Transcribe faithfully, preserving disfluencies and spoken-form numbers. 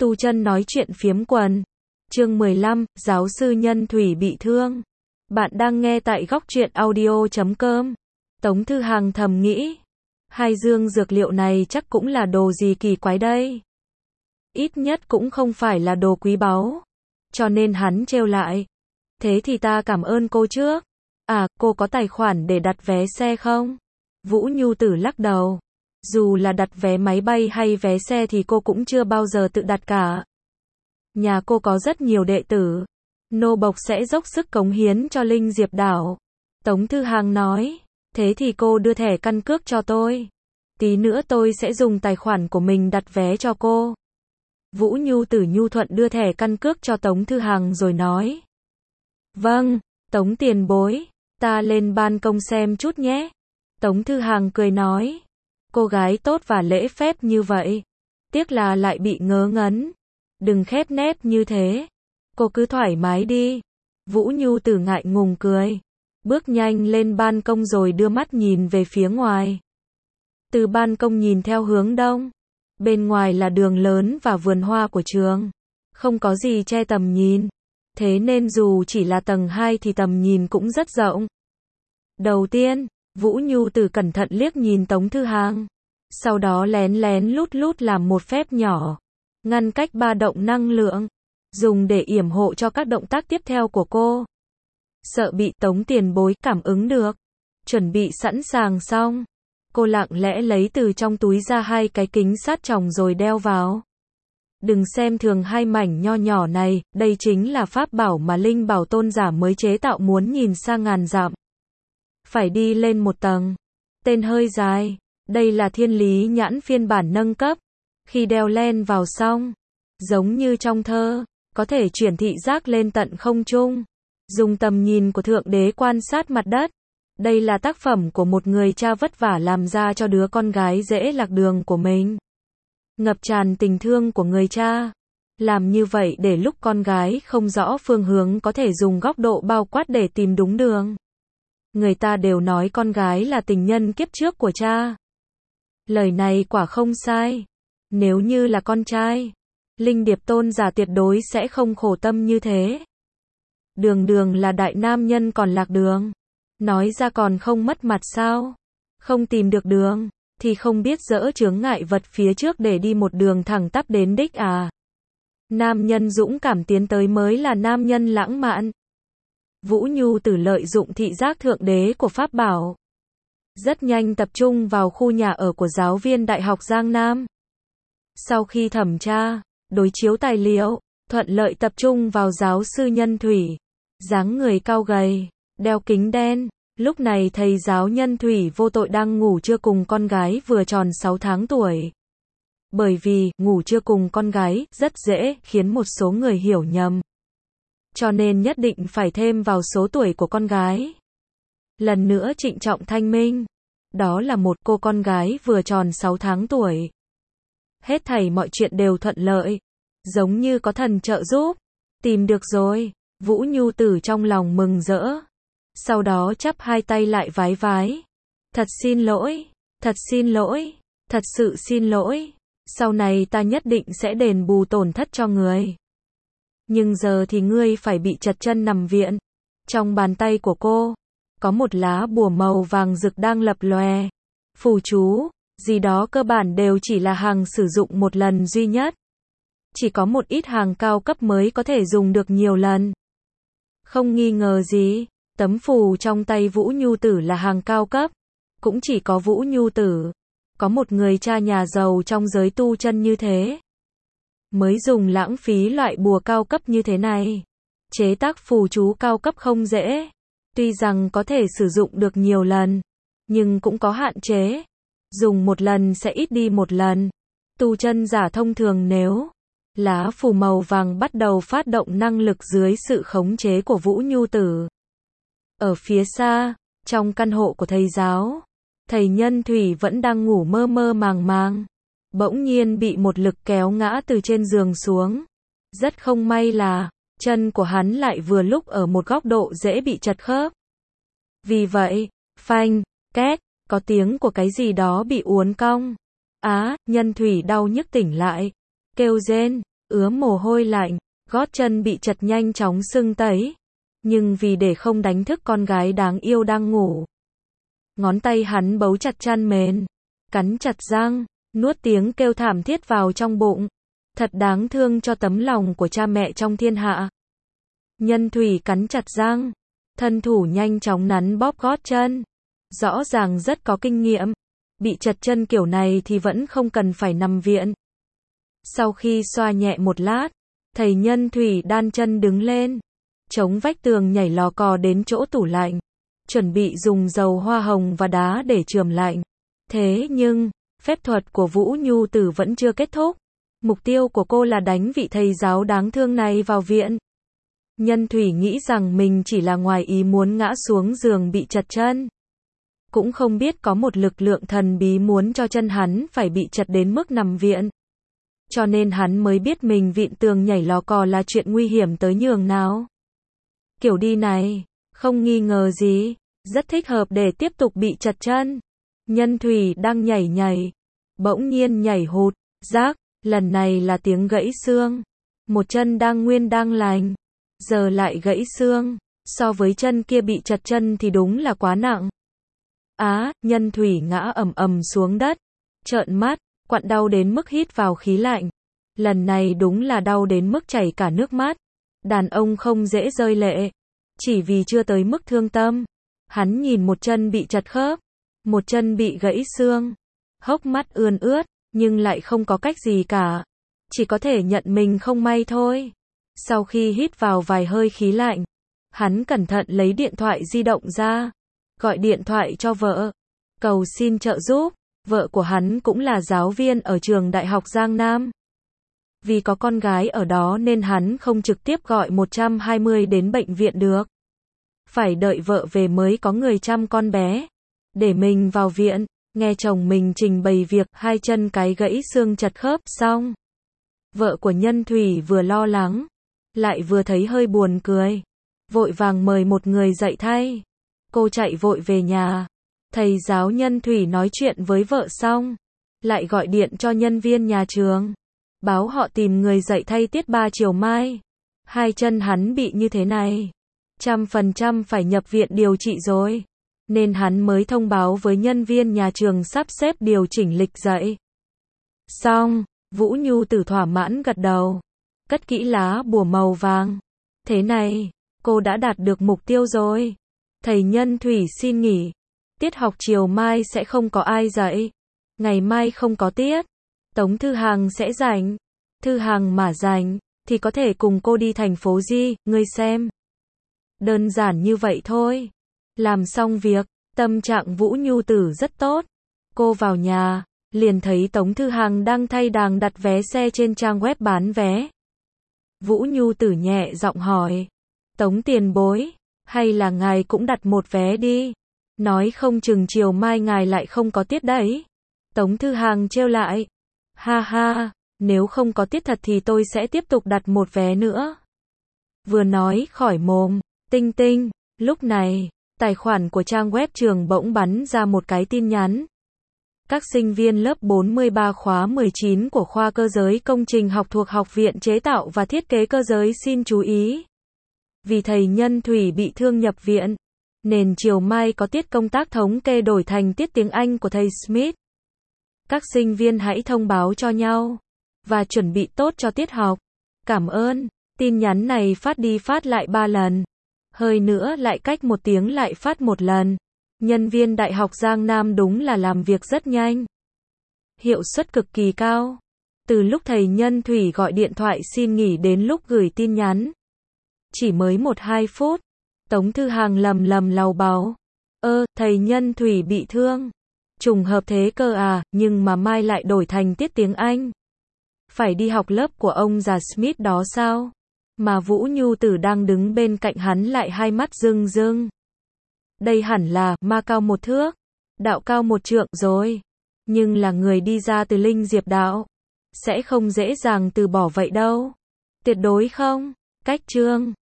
Tu chân nói chuyện phiếm quần. Chương mười lăm, giáo sư Nhân Thủy bị thương. Bạn đang nghe tại góc truyện audio chấm com. Tống Thư Hằng thầm nghĩ, hai dương dược liệu này chắc cũng là đồ gì kỳ quái đây. Ít nhất cũng không phải là đồ quý báu. Cho nên hắn trêu lại. Thế thì ta cảm ơn cô trước. À, cô có tài khoản để đặt vé xe không? Vũ Nhu Tử lắc đầu. Dù là đặt vé máy bay hay vé xe thì cô cũng chưa bao giờ tự đặt cả. Nhà cô có rất nhiều đệ tử. Nô bộc sẽ dốc sức cống hiến cho Linh Diệp Đảo. Tống Thư Hằng nói. Thế thì cô đưa thẻ căn cước cho tôi. Tí nữa tôi sẽ dùng tài khoản của mình đặt vé cho cô. Vũ Nhu Tử nhu thuận đưa thẻ căn cước cho Tống Thư Hằng rồi nói. Vâng, Tống tiền bối, ta lên ban công xem chút nhé. Tống Thư Hằng cười nói. Cô gái tốt và lễ phép như vậy. Tiếc là lại bị ngớ ngấn. Đừng khép nép như thế. Cô cứ thoải mái đi. Vũ Nhu Tử ngại ngùng cười. Bước nhanh lên ban công rồi đưa mắt nhìn về phía ngoài. Từ ban công nhìn theo hướng đông. Bên ngoài là đường lớn và vườn hoa của trường. Không có gì che tầm nhìn. Thế nên dù chỉ là tầng hai thì tầm nhìn cũng rất rộng. Đầu tiên, Vũ Nhu Tử cẩn thận liếc nhìn Tống Thư Hằng. Sau đó lén lén lút lút làm một phép nhỏ. Ngăn cách ba động năng lượng. Dùng để yểm hộ cho các động tác tiếp theo của cô. Sợ bị Tống tiền bối cảm ứng được. Chuẩn bị sẵn sàng xong. Cô lặng lẽ lấy từ trong túi ra hai cái kính sát tròng rồi đeo vào. Đừng xem thường hai mảnh nho nhỏ này, đây chính là pháp bảo mà Linh Bảo tôn giả mới chế tạo, muốn nhìn xa ngàn dặm. Phải đi lên một tầng. Tên hơi dài. Đây là thiên lý nhãn phiên bản nâng cấp. Khi đeo len vào xong, giống như trong thơ, có thể chuyển thị giác lên tận không trung. Dùng tầm nhìn của Thượng Đế quan sát mặt đất. Đây là tác phẩm của một người cha vất vả làm ra cho đứa con gái dễ lạc đường của mình. Ngập tràn tình thương của người cha. Làm như vậy để lúc con gái không rõ phương hướng có thể dùng góc độ bao quát để tìm đúng đường. Người ta đều nói con gái là tình nhân kiếp trước của cha. Lời này quả không sai. Nếu như là con trai, Linh Điệp tôn giả tuyệt đối sẽ không khổ tâm như thế. Đường đường là đại nam nhân còn lạc đường. Nói ra còn không mất mặt sao? Không tìm được đường, thì không biết dỡ chướng ngại vật phía trước để đi một đường thẳng tắp đến đích à? Nam nhân dũng cảm tiến tới mới là nam nhân lãng mạn. Vũ Nhu Tử lợi dụng thị giác thượng đế của pháp bảo. Rất nhanh tập trung vào khu nhà ở của giáo viên Đại học Giang Nam. Sau khi thẩm tra, đối chiếu tài liệu, thuận lợi tập trung vào giáo sư Nhân Thủy. Dáng người cao gầy, đeo kính đen. Lúc này thầy giáo Nhân Thủy vô tội đang ngủ trưa cùng con gái vừa tròn sáu tháng tuổi. Bởi vì, ngủ trưa cùng con gái, rất dễ, khiến một số người hiểu nhầm. Cho nên nhất định phải thêm vào số tuổi của con gái. Lần nữa trịnh trọng thanh minh. Đó là một cô con gái vừa tròn sáu tháng tuổi. Hết thảy mọi chuyện đều thuận lợi. Giống như có thần trợ giúp. Tìm được rồi. Vũ Nhu Tử trong lòng mừng rỡ. Sau đó chắp hai tay lại vái vái. Thật xin lỗi. Thật xin lỗi. Thật sự xin lỗi. Sau này ta nhất định sẽ đền bù tổn thất cho người. Nhưng giờ thì ngươi phải bị chật chân nằm viện. Trong bàn tay của cô, có một lá bùa màu vàng rực đang lập lòe. Phù chú, gì đó cơ bản đều chỉ là hàng sử dụng một lần duy nhất. Chỉ có một ít hàng cao cấp mới có thể dùng được nhiều lần. Không nghi ngờ gì, tấm phù trong tay Vũ Nhu Tử là hàng cao cấp. Cũng chỉ có Vũ Nhu Tử, có một người cha nhà giàu trong giới tu chân như thế, mới dùng lãng phí loại bùa cao cấp như thế này. Chế tác phù chú cao cấp không dễ. Tuy rằng có thể sử dụng được nhiều lần, nhưng cũng có hạn chế. Dùng một lần sẽ ít đi một lần. Tu chân giả thông thường nếu lá phù màu vàng bắt đầu phát động năng lực dưới sự khống chế của Vũ Nhu Tử. Ở phía xa, trong căn hộ của thầy giáo, thầy Nhân Thủy vẫn đang ngủ mơ mơ màng màng. Bỗng nhiên bị một lực kéo ngã từ trên giường xuống. Rất không may là, chân của hắn lại vừa lúc ở một góc độ dễ bị chật khớp. Vì vậy, phanh, két, có tiếng của cái gì đó bị uốn cong. Á, Nhân Thủy đau nhức tỉnh lại. Kêu rên, ứa mồ hôi lạnh, gót chân bị chật nhanh chóng sưng tấy. Nhưng vì để không đánh thức con gái đáng yêu đang ngủ, ngón tay hắn bấu chặt chăn mền, cắn chặt răng, nuốt tiếng kêu thảm thiết vào trong bụng. Thật đáng thương cho tấm lòng của cha mẹ trong thiên hạ. Nhân Thủy cắn chặt răng, thân thủ nhanh chóng nắn bóp gót chân. Rõ ràng rất có kinh nghiệm. Bị chật chân kiểu này thì vẫn không cần phải nằm viện. Sau khi xoa nhẹ một lát, thầy Nhân Thủy đan chân đứng lên, chống vách tường nhảy lò cò đến chỗ tủ lạnh, chuẩn bị dùng dầu hoa hồng và đá để chườm lạnh. Thế nhưng, phép thuật của Vũ Nhu Tử vẫn chưa kết thúc. Mục tiêu của cô là đánh vị thầy giáo đáng thương này vào viện. Nhân Thủy nghĩ rằng mình chỉ là ngoài ý muốn ngã xuống giường bị chật chân. Cũng không biết có một lực lượng thần bí muốn cho chân hắn phải bị chật đến mức nằm viện. Cho nên hắn mới biết mình vịn tường nhảy lò cò là chuyện nguy hiểm tới nhường nào. Kiểu đi này, không nghi ngờ gì, rất thích hợp để tiếp tục bị chật chân. Nhân Thủy đang nhảy nhảy, bỗng nhiên nhảy hụt, rác, lần này là tiếng gãy xương. Một chân đang nguyên đang lành, giờ lại gãy xương, so với chân kia bị chật chân thì đúng là quá nặng. Á, Nhân Thủy ngã ầm ầm xuống đất, trợn mắt, quặn đau đến mức hít vào khí lạnh. Lần này đúng là đau đến mức chảy cả nước mắt. Đàn ông không dễ rơi lệ, chỉ vì chưa tới mức thương tâm. Hắn nhìn một chân bị chật khớp, một chân bị gãy xương, hốc mắt ươn ướt, nhưng lại không có cách gì cả. Chỉ có thể nhận mình không may thôi. Sau khi hít vào vài hơi khí lạnh, hắn cẩn thận lấy điện thoại di động ra, gọi điện thoại cho vợ, cầu xin trợ giúp. Vợ của hắn cũng là giáo viên ở trường Đại học Giang Nam. Vì có con gái ở đó nên hắn không trực tiếp gọi một trăm hai mươi đến bệnh viện được. Phải đợi vợ về mới có người chăm con bé. Để mình vào viện, nghe chồng mình trình bày việc hai chân cái gãy xương chật khớp xong. Vợ của Nhân Thủy vừa lo lắng, lại vừa thấy hơi buồn cười. Vội vàng mời một người dạy thay. Cô chạy vội về nhà. Thầy giáo Nhân Thủy nói chuyện với vợ xong, lại gọi điện cho nhân viên nhà trường, báo họ tìm người dạy thay tiết ba chiều mai. Hai chân hắn bị như thế này, trăm phần trăm phải nhập viện điều trị rồi. Nên hắn mới thông báo với nhân viên nhà trường sắp xếp điều chỉnh lịch dạy. Xong, Vũ Nhu Tử thỏa mãn gật đầu, cất kỹ lá bùa màu vàng. Thế này, cô đã đạt được mục tiêu rồi. Thầy Nhân Thủy xin nghỉ. Tiết học chiều mai sẽ không có ai dạy. Ngày mai không có tiết. Tống Thư Hằng sẽ rảnh. Thư Hằng mà rảnh, thì có thể cùng cô đi thành phố Di, ngươi xem. Đơn giản như vậy thôi. Làm xong việc, tâm trạng Vũ Nhu Tử rất tốt. Cô vào nhà, liền thấy Tống Thư Hằng đang thay đàng đặt vé xe trên trang web bán vé. Vũ Nhu Tử nhẹ giọng hỏi. Tống tiền bối, hay là ngài cũng đặt một vé đi. Nói không chừng chiều mai ngài lại không có tiết đấy. Tống Thư Hằng trêu lại. Ha ha, nếu không có tiết thật thì tôi sẽ tiếp tục đặt một vé nữa. Vừa nói khỏi mồm, tinh tinh, lúc này, tài khoản của trang web trường bỗng bắn ra một cái tin nhắn. Các sinh viên lớp bốn mươi ba khóa mười chín của khoa cơ giới công trình học thuộc Học viện Chế tạo và Thiết kế Cơ giới xin chú ý. Vì thầy Nhân Thủy bị thương nhập viện, nên chiều mai có tiết công tác thống kê đổi thành tiết tiếng Anh của thầy Smith. Các sinh viên hãy thông báo cho nhau và chuẩn bị tốt cho tiết học. Cảm ơn. Tin nhắn này phát đi phát lại ba lần. Hơi nữa lại cách một tiếng lại phát một lần. Nhân viên Đại học Giang Nam đúng là làm việc rất nhanh. Hiệu suất cực kỳ cao. Từ lúc thầy Nhân Thủy gọi điện thoại xin nghỉ đến lúc gửi tin nhắn, chỉ mới một hai phút. Tống Thư Hằng lầm lầm lầu bầu. Ơ, thầy Nhân Thủy bị thương. Trùng hợp thế cơ à, nhưng mà mai lại đổi thành tiết tiếng Anh. Phải đi học lớp của ông già Smith đó sao? Mà Vũ Nhu Tử đang đứng bên cạnh hắn lại hai mắt rưng rưng. Đây hẳn là ma cao một thước, đạo cao một trượng rồi. Nhưng là người đi ra từ Linh Diệp đạo, sẽ không dễ dàng từ bỏ vậy đâu. Tuyệt đối không. Cách chương